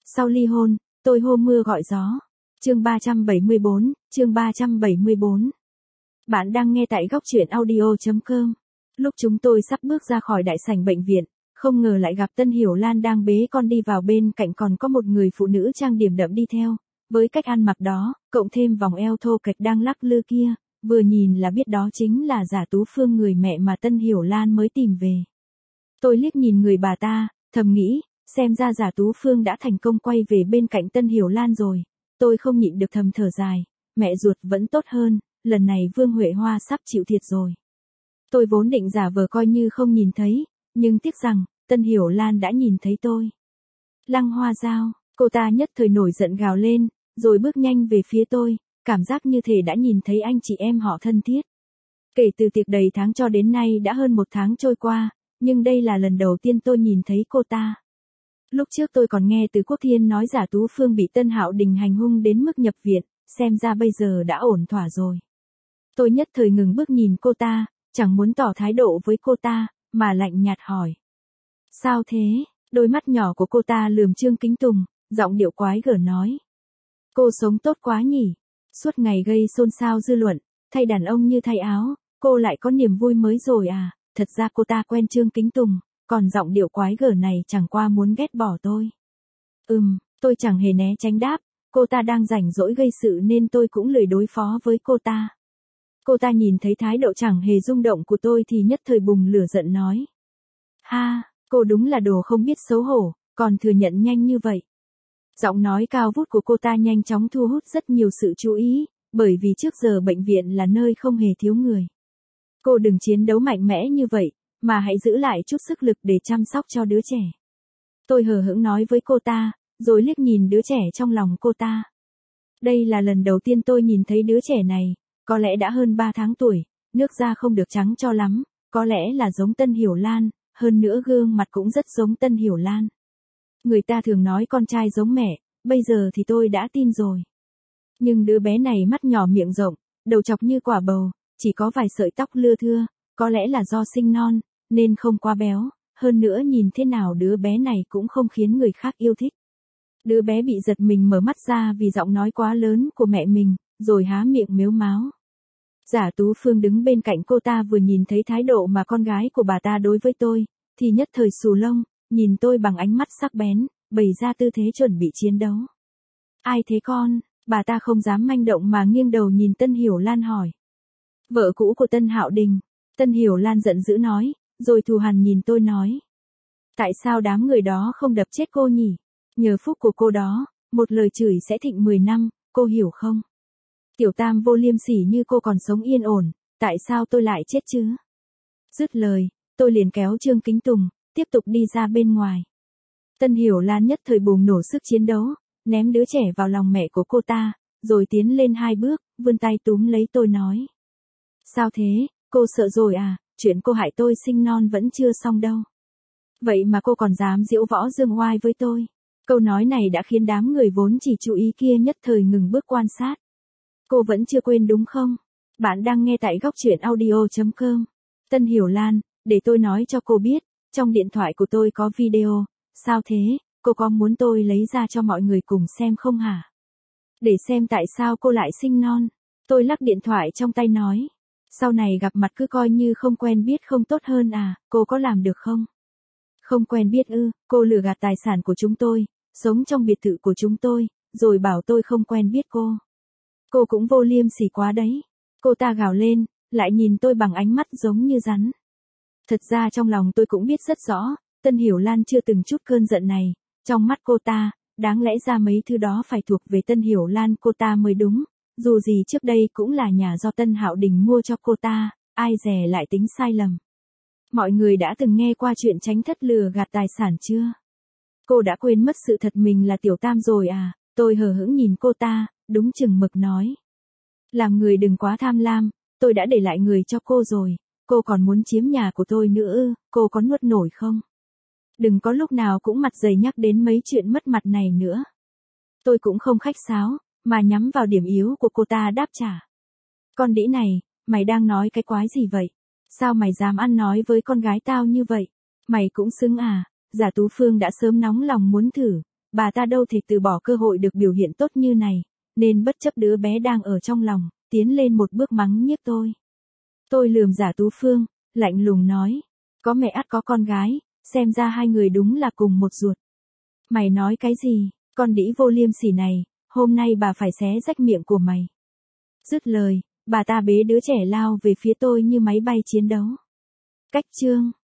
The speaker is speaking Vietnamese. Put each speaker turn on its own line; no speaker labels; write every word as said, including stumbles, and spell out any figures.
Sau ly hôn, tôi hô mưa gọi gió. Chương ba trăm bảy mươi bốn, chương ba trăm bảy mươi bốn. Bạn đang nghe tại góc truyện audio chấm com. Lúc chúng tôi sắp bước ra khỏi đại sảnh bệnh viện, không ngờ lại gặp Tân Hiểu Lan đang bế con đi vào, bên cạnh còn có một người phụ nữ trang điểm đậm đi theo. Với cách ăn mặc đó, cộng thêm vòng eo thô kệch đang lắc lư kia, vừa nhìn là biết đó chính là Giả Tú Phương, người mẹ mà Tân Hiểu Lan mới tìm về. Tôi liếc nhìn người bà ta, thầm nghĩ, xem ra Giả Tú Phương đã thành công quay về bên cạnh Tân Hiểu Lan rồi. Tôi không nhịn được thầm thở dài, mẹ ruột vẫn tốt hơn, lần này Vương Huệ Hoa sắp chịu thiệt rồi. Tôi vốn định giả vờ coi như không nhìn thấy, nhưng tiếc rằng, Tân Hiểu Lan đã nhìn thấy tôi. Lăng Hoa Giao, cô ta nhất thời nổi giận gào lên, rồi bước nhanh về phía tôi, cảm giác như thể đã nhìn thấy anh chị em họ thân thiết. Kể từ tiệc đầy tháng cho đến nay đã hơn một tháng trôi qua, nhưng đây là lần đầu tiên tôi nhìn thấy cô ta. Lúc trước tôi còn nghe từ Quốc Thiên nói Giả Tú Phương bị Tân Hạo Đình hành hung đến mức nhập viện, xem ra bây giờ đã ổn thỏa rồi. Tôi nhất thời ngừng bước nhìn cô ta, chẳng muốn tỏ thái độ với cô ta, mà lạnh nhạt hỏi. Sao thế? Đôi mắt nhỏ của cô ta lườm Trương Kính Tùng, giọng điệu quái gở nói. Cô sống tốt quá nhỉ? Suốt ngày gây xôn xao dư luận, thay đàn ông như thay áo, cô lại có niềm vui mới rồi à? Thật ra cô ta quen Trương Kính Tùng, còn giọng điệu quái gở này chẳng qua muốn ghét bỏ tôi. Ừm, tôi chẳng hề né tránh đáp, cô ta đang rảnh rỗi gây sự nên tôi cũng lười đối phó với cô ta. Cô ta nhìn thấy thái độ chẳng hề rung động của tôi thì nhất thời bùng lửa giận nói. Ha, cô đúng là đồ không biết xấu hổ, còn thừa nhận nhanh như vậy. Giọng nói cao vút của cô ta nhanh chóng thu hút rất nhiều sự chú ý, bởi vì trước giờ bệnh viện là nơi không hề thiếu người. Cô đừng chiến đấu mạnh mẽ như vậy, mà hãy giữ lại chút sức lực để chăm sóc cho đứa trẻ. Tôi hờ hững nói với cô ta, rồi liếc nhìn đứa trẻ trong lòng cô ta. Đây là lần đầu tiên tôi nhìn thấy đứa trẻ này, có lẽ đã hơn ba tháng tuổi, nước da không được trắng cho lắm, có lẽ là giống Tân Hiểu Lan, hơn nữa gương mặt cũng rất giống Tân Hiểu Lan. Người ta thường nói con trai giống mẹ, bây giờ thì tôi đã tin rồi. Nhưng đứa bé này mắt nhỏ miệng rộng, đầu chọc như quả bầu, chỉ có vài sợi tóc lưa thưa, có lẽ là do sinh non, nên không quá béo, hơn nữa nhìn thế nào đứa bé này cũng không khiến người khác yêu thích. Đứa bé bị giật mình mở mắt ra vì giọng nói quá lớn của mẹ mình, rồi há miệng mếu máo. Giả Tú Phương đứng bên cạnh cô ta vừa nhìn thấy thái độ mà con gái của bà ta đối với tôi, thì nhất thời xù lông, nhìn tôi bằng ánh mắt sắc bén, bày ra tư thế chuẩn bị chiến đấu. Ai thế con? Bà ta không dám manh động mà nghiêng đầu nhìn Tân Hiểu Lan hỏi. Vợ cũ của Tân Hạo Đình. Tân Hiểu Lan giận dữ nói, rồi thù hằn nhìn tôi nói. Tại sao đám người đó không đập chết cô nhỉ? Nhờ phúc của cô đó, một lời chửi sẽ thịnh mười năm, cô hiểu không? Tiểu tam vô liêm sỉ như cô còn sống yên ổn, tại sao tôi lại chết chứ? Dứt lời, tôi liền kéo Trương Kính Tùng, tiếp tục đi ra bên ngoài. Tân Hiểu Lan nhất thời bùng nổ sức chiến đấu, ném đứa trẻ vào lòng mẹ của cô ta, rồi tiến lên hai bước, vươn tay túm lấy tôi nói. Sao thế, cô sợ rồi à, chuyện cô hại tôi sinh non vẫn chưa xong đâu. Vậy mà cô còn dám diễu võ dương oai với tôi. Câu nói này đã khiến đám người vốn chỉ chú ý kia nhất thời ngừng bước quan sát. Cô vẫn chưa quên đúng không? Bạn đang nghe tại góc truyện audio chấm com. Tân Hiểu Lan, để tôi nói cho cô biết, trong điện thoại của tôi có video, sao thế, cô có muốn tôi lấy ra cho mọi người cùng xem không hả? Để xem tại sao cô lại sinh non. Tôi lắc điện thoại trong tay nói. Sau này gặp mặt cứ coi như không quen biết không tốt hơn à, cô có làm được không? Không quen biết ư, cô lừa gạt tài sản của chúng tôi, sống trong biệt thự của chúng tôi, rồi bảo tôi không quen biết cô. Cô cũng vô liêm sỉ quá đấy. Cô ta gào lên, lại nhìn tôi bằng ánh mắt giống như rắn. Thật ra trong lòng tôi cũng biết rất rõ, Tân Hiểu Lan chưa từng chút cơn giận này, trong mắt cô ta, đáng lẽ ra mấy thứ đó phải thuộc về Tân Hiểu Lan cô ta mới đúng, dù gì trước đây cũng là nhà do Tân Hạo Đình mua cho cô ta, ai dè lại tính sai lầm. Mọi người đã từng nghe qua chuyện tránh thất lừa gạt tài sản chưa? Cô đã quên mất sự thật mình là tiểu tam rồi à? Tôi hờ hững nhìn cô ta, đúng chừng mực nói. Làm người đừng quá tham lam, tôi đã để lại người cho cô rồi, cô còn muốn chiếm nhà của tôi nữa ư, cô có nuốt nổi không? Đừng có lúc nào cũng mặt dày nhắc đến mấy chuyện mất mặt này nữa. Tôi cũng không khách sáo, mà nhắm vào điểm yếu của cô ta đáp trả. Con đĩ này, mày đang nói cái quái gì vậy? Sao mày dám ăn nói với con gái tao như vậy? Mày cũng xứng à? Giả Tú Phương đã sớm nóng lòng muốn thử, bà ta đâu thể từ bỏ cơ hội được biểu hiện tốt như này, nên bất chấp đứa bé đang ở trong lòng, tiến lên một bước mắng nhiếc tôi. Tôi lườm Giả Tú Phương, lạnh lùng nói, có mẹ ắt có con gái, xem ra hai người đúng là cùng một ruột. Mày nói cái gì, con đĩ vô liêm sỉ này, hôm nay bà phải xé rách miệng của mày. Dứt lời, bà ta bế đứa trẻ lao về phía tôi như máy bay chiến đấu. Cách chương